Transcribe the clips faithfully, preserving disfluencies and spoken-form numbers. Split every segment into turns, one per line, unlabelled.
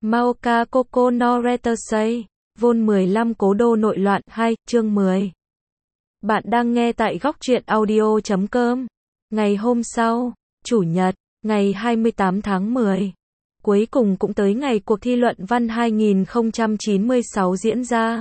Maoka Koko no Retasei, Vol mười lăm Cố đô nội loạn hai, chương mười. Bạn đang nghe tại góc truyện audio chấm com. Ngày hôm sau, Chủ nhật, ngày hai mươi tám tháng mười. Cuối cùng cũng tới ngày cuộc thi luận văn hai nghìn không trăm chín mươi sáu diễn ra.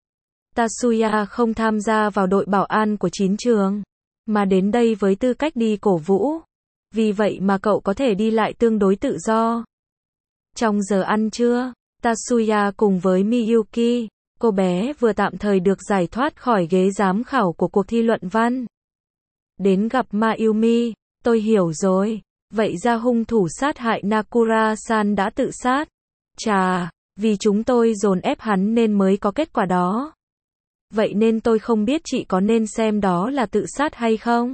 Tatsuya không tham gia vào đội bảo an của chín trường, mà đến đây với tư cách đi cổ vũ. Vì vậy mà cậu có thể đi lại tương đối tự do. Trong giờ ăn trưa, Tatsuya cùng với Miyuki, cô bé vừa tạm thời được giải thoát khỏi ghế giám khảo của cuộc thi luận văn. Đến gặp Mayumi, tôi hiểu rồi. Vậy ra hung thủ sát hại Nakura-san đã tự sát. Chà, vì chúng tôi dồn ép hắn nên mới có kết quả đó. Vậy nên tôi không biết chị có nên xem đó là tự sát hay không?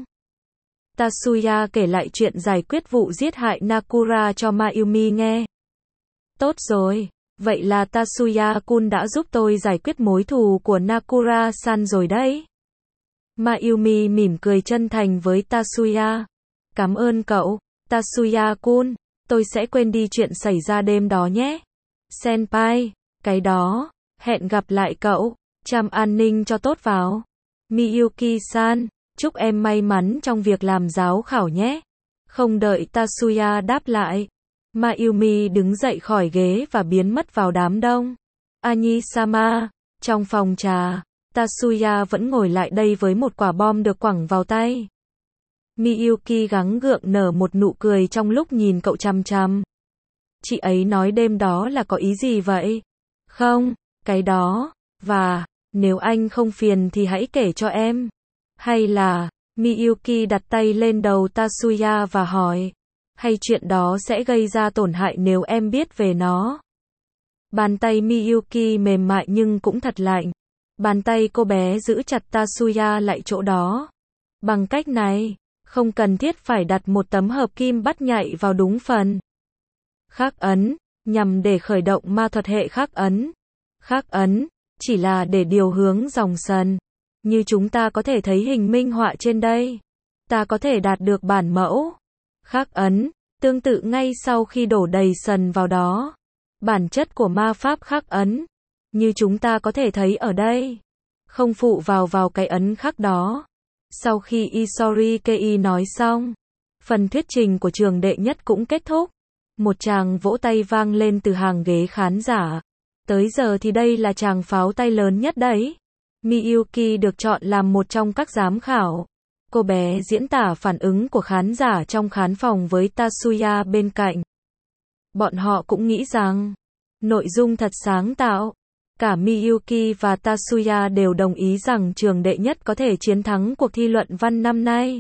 Tatsuya kể lại chuyện giải quyết vụ giết hại Nakura cho Mayumi nghe. Tốt rồi, vậy là Tatsuya-kun đã giúp tôi giải quyết mối thù của Nakura-san rồi đấy. Mayumi mỉm cười chân thành với Tatsuya. Cảm ơn cậu, Tatsuya-kun, tôi sẽ quên đi chuyện xảy ra đêm đó nhé. Senpai, cái đó, hẹn gặp lại cậu, chăm an ninh cho tốt vào. Miyuki-san, chúc em may mắn trong việc làm giám khảo nhé. Không đợi Tatsuya đáp lại, Mayumi đứng dậy khỏi ghế và biến mất vào đám đông. Ani-sama, trong phòng trà, Tatsuya vẫn ngồi lại đây với một quả bom được quẳng vào tay. Miyuki gắng gượng nở một nụ cười trong lúc nhìn cậu chằm chằm. Chị ấy nói đêm đó là có ý gì vậy? Không, cái đó, và, nếu anh không phiền thì hãy kể cho em. Hay là, Miyuki đặt tay lên đầu Tatsuya và hỏi. Hay chuyện đó sẽ gây ra tổn hại nếu em biết về nó? Bàn tay Miyuki mềm mại nhưng cũng thật lạnh. Bàn tay cô bé giữ chặt Tatsuya lại chỗ đó. Bằng cách này, không cần thiết phải đặt một tấm hợp kim bắt nhạy vào đúng phần. Khắc ấn, nhằm để khởi động ma thuật hệ khắc ấn. Khắc ấn, chỉ là để điều hướng dòng sần. Như chúng ta có thể thấy hình minh họa trên đây. Ta có thể đạt được bản mẫu. Khắc ấn, tương tự ngay sau khi đổ đầy sần vào đó. Bản chất của ma pháp khắc ấn, như chúng ta có thể thấy ở đây, không phụ vào vào cái ấn khắc đó. Sau khi Isori Kei nói xong, phần thuyết trình của trường đệ nhất cũng kết thúc. Một tràng vỗ tay vang lên từ hàng ghế khán giả. Tới giờ thì đây là tràng pháo tay lớn nhất đấy. Miyuki được chọn làm một trong các giám khảo. Cô bé diễn tả phản ứng của khán giả trong khán phòng với Tatsuya bên cạnh. Bọn họ cũng nghĩ rằng, nội dung thật sáng tạo. Cả Miyuki và Tatsuya đều đồng ý rằng trường đệ nhất có thể chiến thắng cuộc thi luận văn năm nay.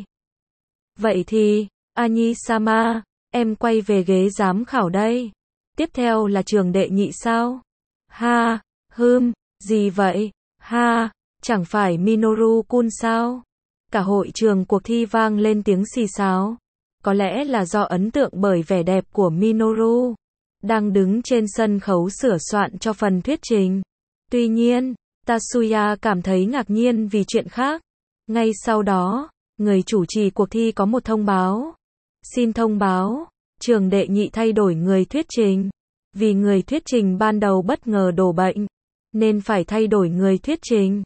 Vậy thì, Ani-sama, em quay về ghế giám khảo đây. Tiếp theo là trường đệ nhị sao? Ha, hừm, gì vậy? Ha, chẳng phải Minoru-kun sao? Cả hội trường cuộc thi vang lên tiếng xì xào. Có lẽ là do ấn tượng bởi vẻ đẹp của Minoru, đang đứng trên sân khấu sửa soạn cho phần thuyết trình. Tuy nhiên, Tatsuya cảm thấy ngạc nhiên vì chuyện khác. Ngay sau đó, người chủ trì cuộc thi có một thông báo. Xin thông báo, trường đệ nhị thay đổi người thuyết trình. Vì người thuyết trình ban đầu bất ngờ đổ bệnh, nên phải thay đổi người thuyết trình.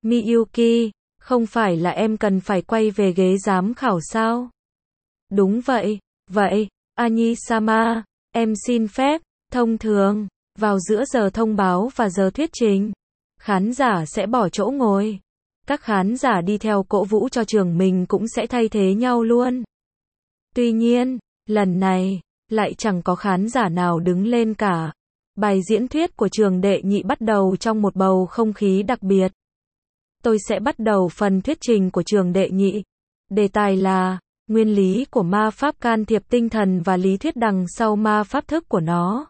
Miyuki, không phải là em cần phải quay về ghế giám khảo sao? Đúng vậy, vậy, Ani-sama, em xin phép. Thông thường, vào giữa giờ thông báo và giờ thuyết trình, khán giả sẽ bỏ chỗ ngồi. Các khán giả đi theo cổ vũ cho trường mình cũng sẽ thay thế nhau luôn. Tuy nhiên, lần này, lại chẳng có khán giả nào đứng lên cả. Bài diễn thuyết của trường đệ nhị bắt đầu trong một bầu không khí đặc biệt. Tôi sẽ bắt đầu phần thuyết trình của trường đệ nhị. Đề tài là nguyên lý của ma pháp can thiệp tinh thần và lý thuyết đằng sau ma pháp thức của nó.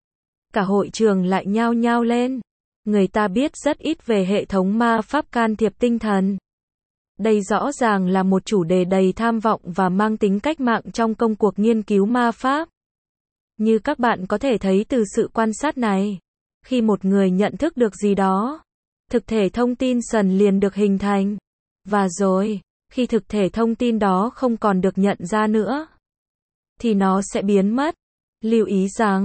Cả hội trường lại nhao nhao lên. Người ta biết rất ít về hệ thống ma pháp can thiệp tinh thần. Đây rõ ràng là một chủ đề đầy tham vọng và mang tính cách mạng trong công cuộc nghiên cứu ma pháp. Như các bạn có thể thấy từ sự quan sát này, khi một người nhận thức được gì đó, thực thể thông tin sần liền được hình thành. Và rồi, khi thực thể thông tin đó không còn được nhận ra nữa, thì nó sẽ biến mất. Lưu ý rằng,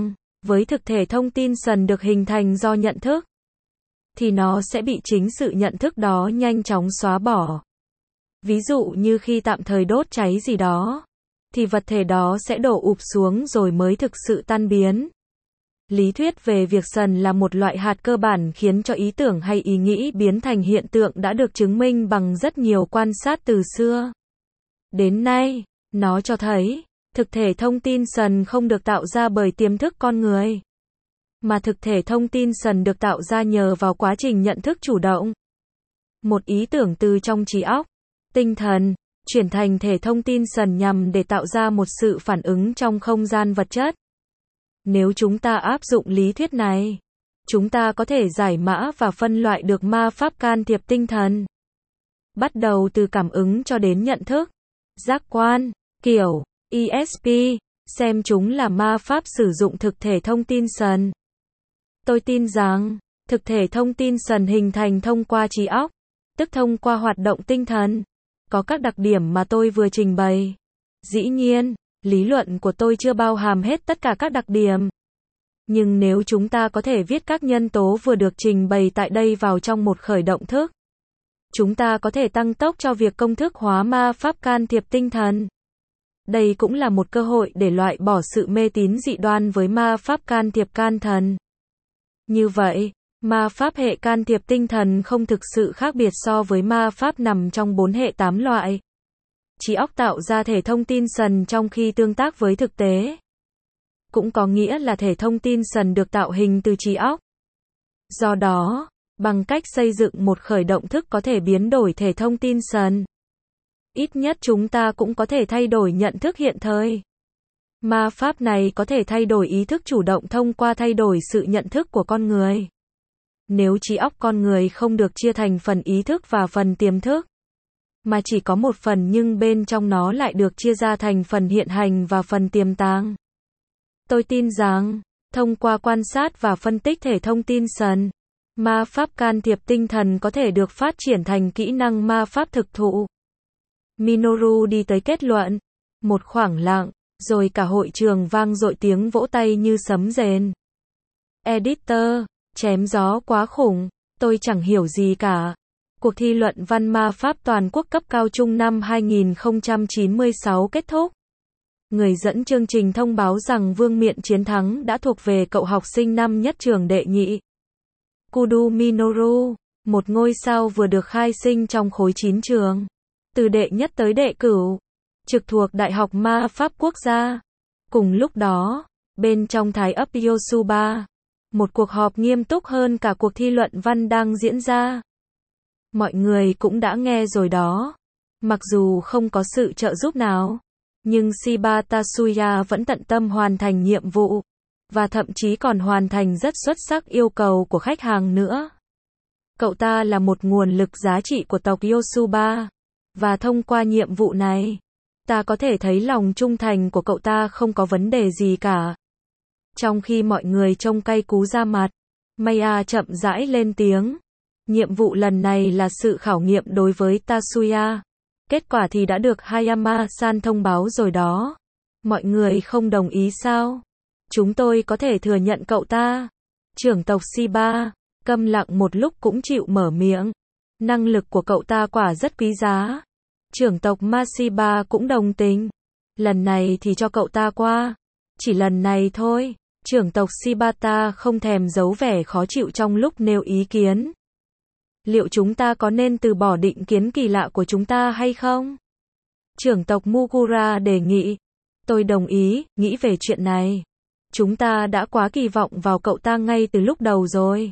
với thực thể thông tin sần được hình thành do nhận thức, thì nó sẽ bị chính sự nhận thức đó nhanh chóng xóa bỏ. Ví dụ như khi tạm thời đốt cháy gì đó, thì vật thể đó sẽ đổ ụp xuống rồi mới thực sự tan biến. Lý thuyết về việc sần là một loại hạt cơ bản khiến cho ý tưởng hay ý nghĩ biến thành hiện tượng đã được chứng minh bằng rất nhiều quan sát từ xưa đến nay. Nó cho thấy, thực thể thông tin sần không được tạo ra bởi tiềm thức con người, mà thực thể thông tin sần được tạo ra nhờ vào quá trình nhận thức chủ động. Một ý tưởng từ trong trí óc, tinh thần, chuyển thành thể thông tin sần nhằm để tạo ra một sự phản ứng trong không gian vật chất. Nếu chúng ta áp dụng lý thuyết này, chúng ta có thể giải mã và phân loại được ma pháp can thiệp tinh thần. Bắt đầu từ cảm ứng cho đến nhận thức, giác quan, kiểu E S P, xem chúng là ma pháp sử dụng thực thể thông tin sần. Tôi tin rằng, thực thể thông tin sần hình thành thông qua trí óc, tức thông qua hoạt động tinh thần, có các đặc điểm mà tôi vừa trình bày. Dĩ nhiên, lý luận của tôi chưa bao hàm hết tất cả các đặc điểm. Nhưng nếu chúng ta có thể viết các nhân tố vừa được trình bày tại đây vào trong một khởi động thức, chúng ta có thể tăng tốc cho việc công thức hóa ma pháp can thiệp tinh thần. Đây cũng là một cơ hội để loại bỏ sự mê tín dị đoan với ma pháp can thiệp can thần. Như vậy, ma pháp hệ can thiệp tinh thần không thực sự khác biệt so với ma pháp nằm trong bốn hệ tám loại. Trí óc tạo ra thể thông tin sần trong khi tương tác với thực tế. Cũng có nghĩa là thể thông tin sần được tạo hình từ trí óc. Do đó, bằng cách xây dựng một khởi động thức có thể biến đổi thể thông tin sần, ít nhất chúng ta cũng có thể thay đổi nhận thức hiện thời. Ma pháp này có thể thay đổi ý thức chủ động thông qua thay đổi sự nhận thức của con người. Nếu trí óc con người không được chia thành phần ý thức và phần tiềm thức, mà chỉ có một phần nhưng bên trong nó lại được chia ra thành phần hiện hành và phần tiềm tàng. Tôi tin rằng, thông qua quan sát và phân tích thể thông tin sần, ma pháp can thiệp tinh thần có thể được phát triển thành kỹ năng ma pháp thực thụ. Minoru đi tới kết luận. Một khoảng lặng, rồi cả hội trường vang dội tiếng vỗ tay như sấm rền. Editor, chém gió quá khủng, tôi chẳng hiểu gì cả. Cuộc thi luận văn ma pháp toàn quốc cấp cao trung năm hai nghìn không trăm chín mươi sáu kết thúc. Người dẫn chương trình thông báo rằng vương miện chiến thắng đã thuộc về cậu học sinh năm nhất trường đệ nhị. Kudu Minoru, một ngôi sao vừa được khai sinh trong khối chín trường, từ đệ nhất tới đệ cửu, trực thuộc Đại học Ma pháp Quốc gia. Cùng lúc đó, bên trong Thái ấp Yosuba, một cuộc họp nghiêm túc hơn cả cuộc thi luận văn đang diễn ra. Mọi người cũng đã nghe rồi đó. Mặc dù không có sự trợ giúp nào, nhưng Shiba Tatsuya vẫn tận tâm hoàn thành nhiệm vụ, và thậm chí còn hoàn thành rất xuất sắc yêu cầu của khách hàng nữa. Cậu ta là một nguồn lực giá trị của tộc Yosuba, và thông qua nhiệm vụ này, ta có thể thấy lòng trung thành của cậu ta không có vấn đề gì cả. Trong khi mọi người trông cay cú ra mặt, Maya chậm rãi lên tiếng. Nhiệm vụ lần này là sự khảo nghiệm đối với Tatsuya. Kết quả thì đã được Hayama-san thông báo rồi đó. Mọi người không đồng ý sao? Chúng tôi có thể thừa nhận cậu ta. Trưởng tộc Shiba, câm lặng một lúc cũng chịu mở miệng. Năng lực của cậu ta quả rất quý giá. Trưởng tộc Mashiba cũng đồng tình. Lần này thì cho cậu ta qua. Chỉ lần này thôi. Trưởng tộc Shibata không thèm giấu vẻ khó chịu trong lúc nêu ý kiến. Liệu chúng ta có nên từ bỏ định kiến kỳ lạ của chúng ta hay không? Trưởng tộc Mugura đề nghị. Tôi đồng ý, nghĩ về chuyện này. Chúng ta đã quá kỳ vọng vào cậu ta ngay từ lúc đầu rồi.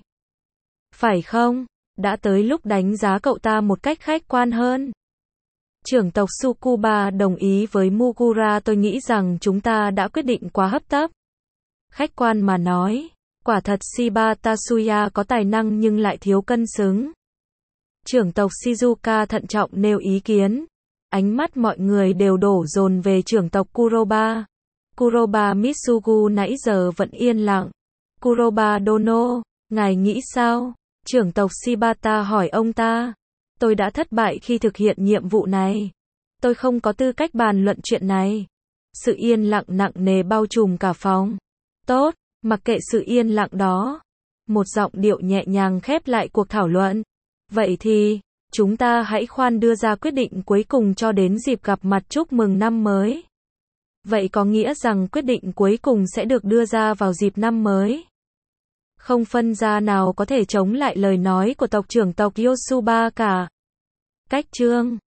Phải không? Đã tới lúc đánh giá cậu ta một cách khách quan hơn. Trưởng tộc Tsukuba đồng ý với Mugura. Tôi nghĩ rằng chúng ta đã quyết định quá hấp tấp. Khách quan mà nói, quả thật Shiba Tatsuya có tài năng nhưng lại thiếu cân xứng. Trưởng tộc Shizuka thận trọng nêu ý kiến. Ánh mắt mọi người đều đổ dồn về trưởng tộc Kuroba. Kuroba Mitsugu nãy giờ vẫn yên lặng. Kuroba Dono, ngài nghĩ sao? Trưởng tộc Shibata hỏi ông ta. Tôi đã thất bại khi thực hiện nhiệm vụ này. Tôi không có tư cách bàn luận chuyện này. Sự yên lặng nặng nề bao trùm cả phòng. Tốt, Mặc kệ sự yên lặng đó, một giọng điệu nhẹ nhàng khép lại cuộc thảo luận. Vậy thì, chúng ta hãy khoan đưa ra quyết định cuối cùng cho đến dịp gặp mặt chúc mừng năm mới. Vậy có nghĩa rằng quyết định cuối cùng sẽ được đưa ra vào dịp năm mới. Không phân gia nào có thể chống lại lời nói của tộc trưởng tộc Yosuba cả. Cách chương